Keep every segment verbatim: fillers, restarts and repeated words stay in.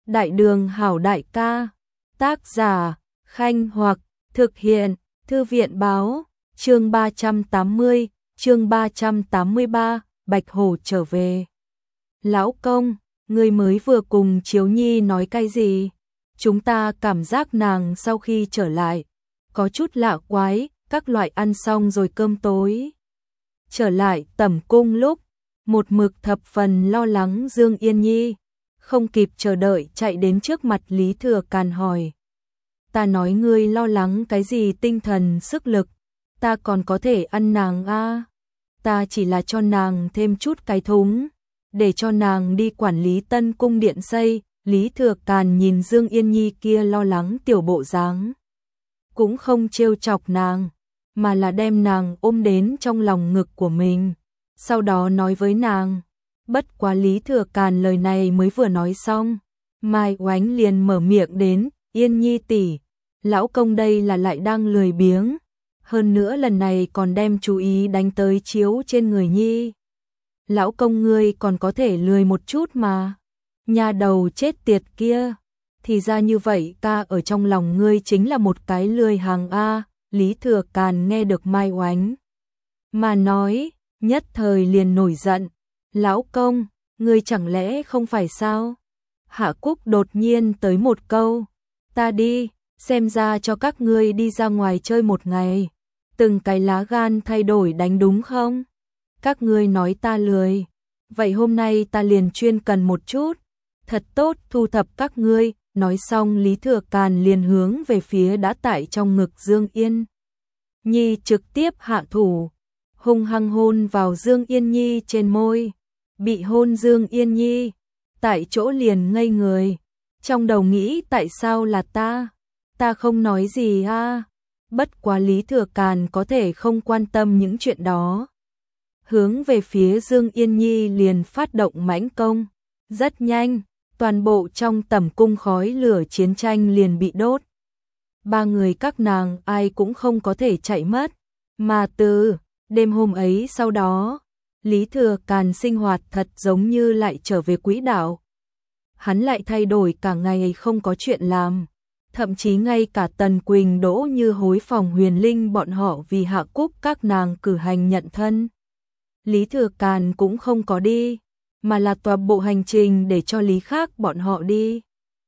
Đại đường hảo đại ca. Tác giả, Khanh Hoặc, thực hiện, Thư viện báo, chương ba trăm tám mươi, chương ba trăm tám mươi ba, Bạch Hổ trở về. Lão công, ngươi mới vừa cùng Chiếu Nhi nói cái gì? Chúng ta cảm giác nàng sau khi trở lại, có chút lạ quái, các loại ăn xong rồi cơm tối. Trở lại tẩm cung lúc, một mực thập phần lo lắng Dương Yên Nhi, không kịp chờ đợi chạy đến trước mặt Lý Thừa Càn hỏi. Ta nói ngươi lo lắng cái gì tinh thần sức lực, ta còn có thể ăn nàng a à? Ta chỉ là cho nàng thêm chút cái thúng, để cho nàng đi quản lý tân cung điện xây. Lý Thừa Càn nhìn Dương Yên Nhi kia lo lắng tiểu bộ dáng, cũng không trêu chọc nàng, mà là đem nàng ôm đến trong lòng ngực của mình, sau đó nói với nàng. Bất quá Lý Thừa Càn lời này mới vừa nói xong, Mai Oánh liền mở miệng đến, Yên Nhi tỷ, lão công đây là lại đang lười biếng, hơn nữa lần này còn đem chú ý đánh tới chiếu trên người Nhi. Lão công ngươi còn có thể lười một chút mà, nhà đầu chết tiệt kia, thì ra như vậy ta ở trong lòng ngươi chính là một cái lười hàng a. Lý Thừa Càn nghe được Mai Oánh mà nói, nhất thời liền nổi giận. Lão công, ngươi chẳng lẽ không phải sao? Hạ Cúc đột nhiên tới một câu, ta đi, xem ra cho các ngươi đi ra ngoài chơi một ngày, từng cái lá gan thay đổi đánh đúng không? Các ngươi nói ta lười, vậy hôm nay ta liền chuyên cần một chút, thật tốt thu thập các ngươi. Nói xong Lý Thừa Càn liền hướng về phía đã tại trong ngực Dương Yên Nhi trực tiếp hạ thủ, hung hăng hôn vào Dương Yên Nhi trên môi. Bị hôn Dương Yên Nhi tại chỗ liền ngây người, trong đầu nghĩ tại sao là ta, ta không nói gì a à? Bất quá Lý Thừa Càn có thể không quan tâm những chuyện đó, hướng về phía Dương Yên Nhi liền phát động mãnh công. Rất nhanh, toàn bộ trong tẩm cung khói lửa chiến tranh liền bị đốt. Ba người các nàng ai cũng không có thể chạy mất, mà từ đêm hôm ấy sau đó, Lý Thừa Càn sinh hoạt thật giống như lại trở về quỹ đạo. Hắn lại thay đổi cả ngày không có chuyện làm, thậm chí ngay cả Tần Quỳnh Đỗ như hối phòng Huyền Linh bọn họ vì Hạ Cúc các nàng cử hành nhận thân. Lý Thừa Càn cũng không có đi, mà là toàn bộ hành trình để cho Lý khác bọn họ đi.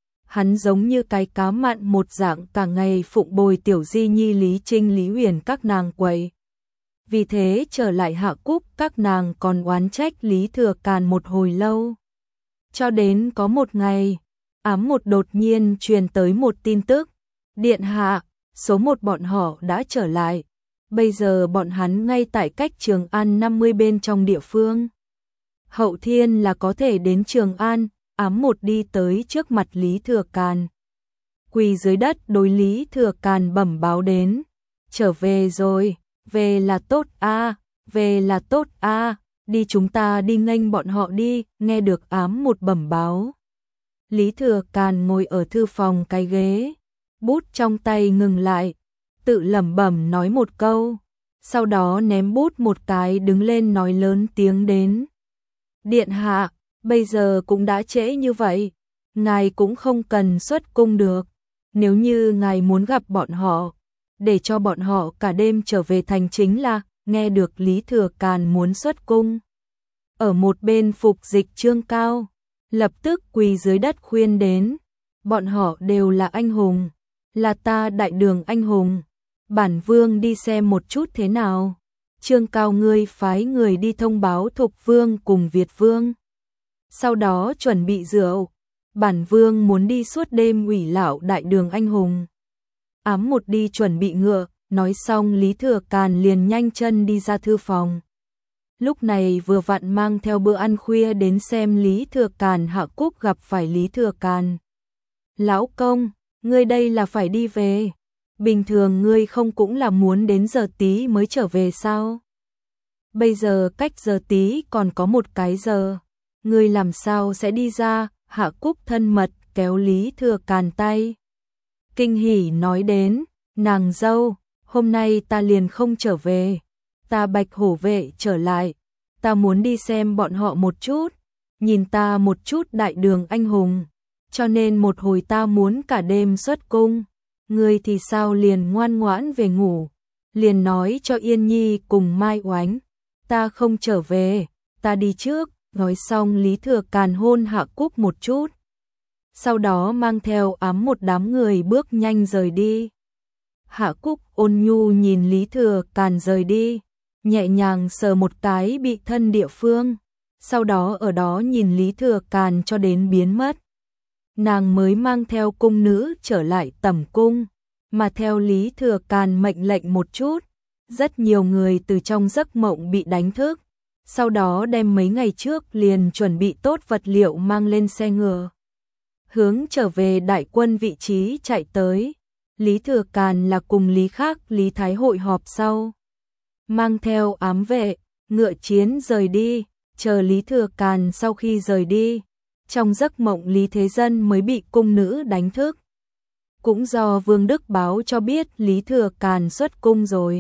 Hắn giống như cái cá mặn một dạng cả ngày phụng bồi Tiểu Di Nhi Lý Trinh Lý Huyền các nàng quậy. Vì thế trở lại Hạ Cúc các nàng còn oán trách Lý Thừa Càn một hồi lâu. Cho đến có một ngày, ám một đột nhiên truyền tới một tin tức. Điện hạ, số một bọn họ đã trở lại. Bây giờ bọn hắn ngay tại cách Trường An năm mươi bên trong địa phương. Hậu thiên là có thể đến Trường An. Ám một đi tới trước mặt Lý Thừa Càn, quỳ dưới đất đối Lý Thừa Càn bẩm báo đến. Trở về rồi, về là tốt a, về là tốt a, đi chúng ta đi nghênh bọn họ đi. Nghe được ám một bẩm báo, Lý Thừa Càn ngồi ở thư phòng cái ghế, bút trong tay ngừng lại, tự lẩm bẩm nói một câu, sau đó ném bút một cái đứng lên nói lớn tiếng đến. Điện hạ, bây giờ cũng đã trễ như vậy, ngài cũng không cần xuất cung được. Nếu như ngài muốn gặp bọn họ, để cho bọn họ cả đêm trở về thành chính là. Nghe được Lý Thừa Càn muốn xuất cung, ở một bên Phục Dịch Trương Cao lập tức quỳ dưới đất khuyên đến. Bọn họ đều là anh hùng, là ta đại đường anh hùng, bản vương đi xem một chút thế nào. Trương Cao ngươi phái người đi thông báo Thục Vương cùng Việt Vương, sau đó chuẩn bị rượu, bản vương muốn đi suốt đêm ủy lão đại đường anh hùng. Ám một đi chuẩn bị ngựa. Nói xong Lý Thừa Càn liền nhanh chân đi ra thư phòng. Lúc này vừa vặn mang theo bữa ăn khuya đến xem Lý Thừa Càn. Hạ Cúc gặp phải Lý Thừa Càn. Lão công, ngươi đây là phải đi về, bình thường ngươi không cũng là muốn đến giờ tí mới trở về sao? Bây giờ cách giờ tí còn có một cái giờ, ngươi làm sao sẽ đi ra? Hạ Cúc thân mật kéo Lý Thừa Càn tay, kinh hỉ nói đến. Nàng dâu, hôm nay ta liền không trở về, ta Bạch Hổ vệ trở lại, ta muốn đi xem bọn họ một chút, nhìn ta một chút đại đường anh hùng. cho nên một hồi ta muốn cả đêm xuất cung, ngươi thì sao liền ngoan ngoãn về ngủ, liền nói cho Yên Nhi cùng Mai Oánh, ta không trở về, ta đi trước. Nói xong Lý Thừa Càn hôn Hạ Cúc một chút, sau đó mang theo ám một đám người bước nhanh rời đi. Hạ Cúc ôn nhu nhìn Lý Thừa Càn rời đi, nhẹ nhàng sờ một cái bị thân địa phương, sau đó ở đó nhìn Lý Thừa Càn cho đến biến mất. Nàng mới mang theo cung nữ trở lại tẩm cung, mà theo Lý Thừa Càn mệnh lệnh một chút, rất nhiều người từ trong giấc mộng bị đánh thức, sau đó đem mấy ngày trước liền chuẩn bị tốt vật liệu mang lên xe ngựa, hướng trở về đại quân vị trí chạy tới. Lý Thừa Càn là cùng Lý Khác, Lý Thái hội họp sau, mang theo ám vệ, ngựa chiến rời đi, chờ Lý Thừa Càn sau khi rời đi, trong giấc mộng Lý Thế Dân mới bị cung nữ đánh thức. Cũng do Vương Đức báo cho biết Lý Thừa Càn xuất cung rồi,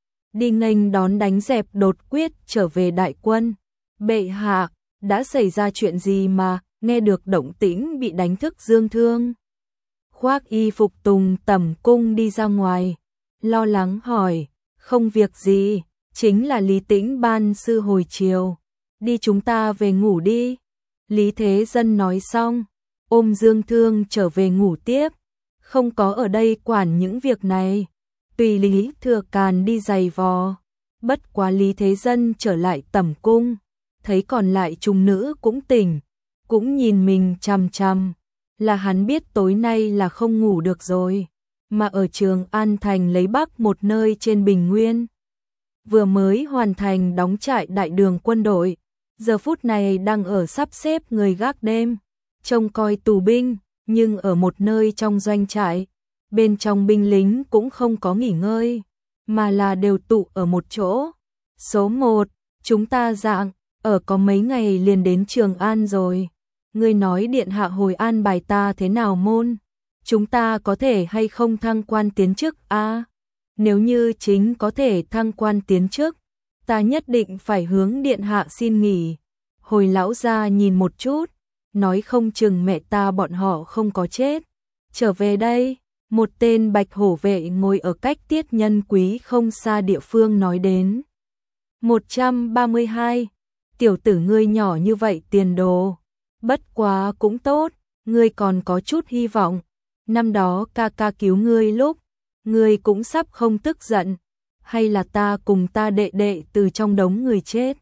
đi nghênh đón đánh dẹp đột quyết trở về đại quân. Bệ hạ, đã xảy ra chuyện gì mà nghe được động tĩnh bị đánh thức Dương Thương? Khoác y phục tùng tẩm cung đi ra ngoài, lo lắng hỏi. Không việc gì, chính là Lý Tĩnh ban sư hồi chiều, đi chúng ta về ngủ đi. Lý Thế Dân nói xong, ôm Dương Thương trở về ngủ tiếp, không có ở đây quản những việc này, tùy Lý Thừa Càn đi giày vò. Bất quá Lý Thế Dân trở lại tẩm cung, thấy còn lại trung nữ cũng tỉnh, cũng nhìn mình chằm chằm, là hắn biết tối nay là không ngủ được rồi, mà ở Trường An Thành lấy Bắc một nơi trên Bình Nguyên, vừa mới hoàn thành đóng trại đại đường quân đội, giờ phút này đang ở sắp xếp người gác đêm, trông coi tù binh, nhưng ở một nơi trong doanh trại, bên trong binh lính cũng không có nghỉ ngơi, mà là đều tụ ở một chỗ. Số một, chúng ta dạng, ở có mấy ngày liền đến Trường An rồi. Ngươi nói điện hạ hồi an bài ta thế nào môn? Chúng ta có thể hay không thăng quan tiến chức a? À, nếu như chính có thể thăng quan tiến chức, ta nhất định phải hướng điện hạ xin nghỉ. Hồi lão gia nhìn một chút, nói không chừng mẹ ta bọn họ không có chết. Trở về đây, một tên bạch hổ vệ ngồi ở cách Tiết Nhân Quý không xa địa phương nói đến. một trăm ba mươi hai, tiểu tử ngươi nhỏ như vậy tiền đồ. Bất quá cũng tốt, ngươi còn có chút hy vọng. Năm đó ca ca cứu ngươi lúc, ngươi cũng sắp không tức giận. Hay là ta cùng ta đệ đệ từ trong đống người chết,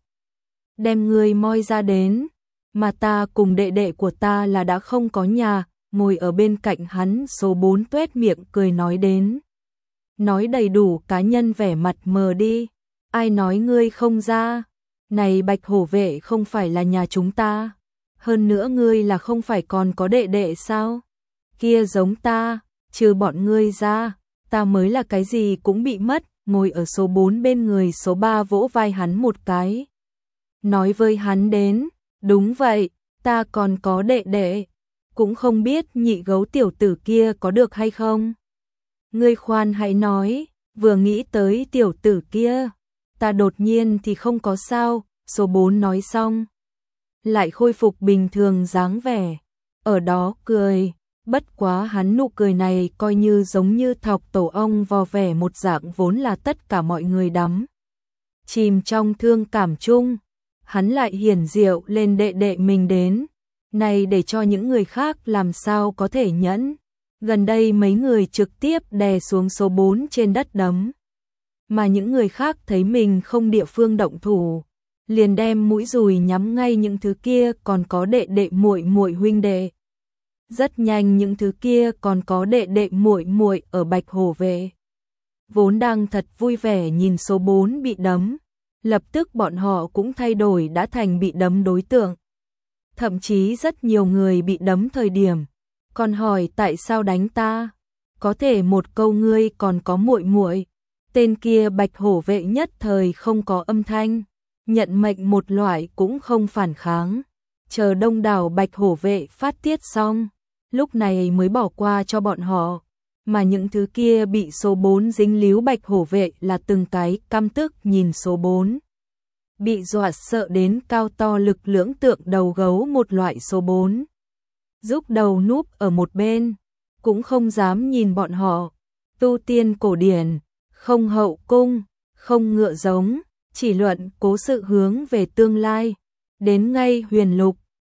đem ngươi moi ra đến, mà ta cùng đệ đệ của ta là đã không có nhà. Ngồi ở bên cạnh hắn số bốn tuét miệng cười nói đến. Nói đầy đủ cá nhân vẻ mặt mờ đi. Ai nói ngươi không ra? Này bạch hổ vệ không phải là nhà chúng ta. Hơn nữa ngươi là không phải còn có đệ đệ sao? Kia giống ta, trừ bọn ngươi ra, ta mới là cái gì cũng bị mất. Ngồi ở số bốn bên người số ba vỗ vai hắn một cái, nói với hắn đến. Đúng vậy, ta còn có đệ đệ, cũng không biết nhị gấu tiểu tử kia có được hay không. Ngươi khoan hãy nói, vừa nghĩ tới tiểu tử kia, ta đột nhiên thì không có sao. Số bốn nói xong, lại khôi phục bình thường dáng vẻ, ở đó cười. Bất quá hắn nụ cười này coi như giống như thọc tổ ong vò vẻ một dạng, vốn là tất cả mọi người đắm chìm trong thương cảm chung. Hắn lại hiển diệu lên đệ đệ mình đến, này để cho những người khác làm sao có thể nhẫn. Gần đây mấy người trực tiếp đè xuống số bốn trên đất đấm, mà những người khác thấy mình không địa phương động thủ, liền đem mũi dùi nhắm ngay những thứ kia còn có đệ đệ muội muội huynh đệ. Rất nhanh những thứ kia còn có đệ đệ muội muội ở bạch hổ vệ, vốn đang thật vui vẻ nhìn số bốn bị đấm, lập tức bọn họ cũng thay đổi đã thành bị đấm đối tượng. Thậm chí rất nhiều người bị đấm thời điểm còn hỏi tại sao đánh ta, có thể một câu ngươi còn có muội muội. Tên kia bạch hổ vệ nhất thời không có âm thanh, nhận mệnh một loại cũng không phản kháng, chờ đông đảo bạch hổ vệ phát tiết xong, lúc này mới bỏ qua cho bọn họ. Mà những thứ kia bị số bốn dính líu bạch hổ vệ là từng cái căm tức nhìn số bốn, bị dọa sợ đến cao to lực lưỡng tượng đầu gấu một loại số bốn. giúp đầu núp ở một bên, cũng không dám nhìn bọn họ. Tu tiên cổ điển, không hậu cung, không ngựa giống, chỉ luận cố sự hướng về tương lai. Đến ngay huyền lục,